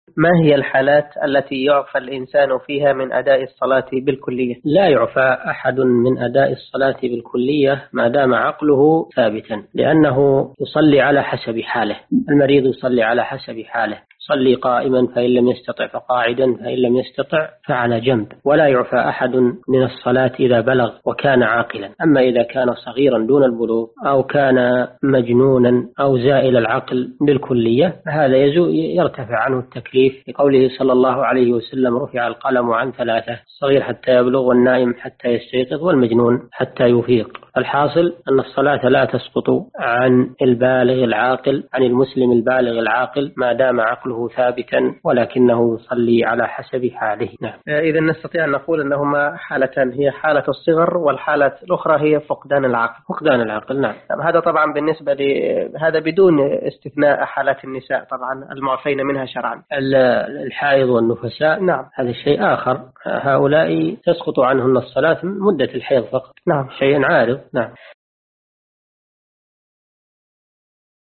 ما هي الحالات التي يعفى الإنسان فيها من أداء الصلاة بالكلية؟ لا يعفى أحد من أداء الصلاة بالكلية ما دام عقله ثابتا، لأنه يصلي على حسب حاله. المريض يصلي على حسب حاله، صلي قائما فإن لم يستطع فقاعدا، فإن لم يستطع فعلى جنب. ولا يعفى أحد من الصلاة إذا بلغ وكان عاقلا. أما إذا كان صغيرا دون البلوغ أو كان مجنونا أو زائل العقل بالكلية هذا يرتفع عنه التكليف، لقوله صلى الله عليه وسلم: رفع القلم عن ثلاثة: الصغير حتى يبلغ، والنائم حتى يستيقظ، والمجنون حتى يفيق. الحاصل أن الصلاة لا تسقط عن البالغ العاقل، عن المسلم البالغ العاقل، ما دام عقله ثابتا، ولكنه يصلي على حسب حاله. نعم. إذا نستطيع أن نقول أنهما حالتان، هي حالة الصغر والحالة الأخرى هي فقدان العقل. فقدان العقل. نعم. هذا طبعا بالنسبة هذا بدون استثناء حالات النساء طبعا المعفين منها شرعا. الحائض والنفساء نعم هذا شيء آخر، هؤلاء تسقط عنهن الصلاة مدة الحيض فقط. نعم. شيء عارض. نعم.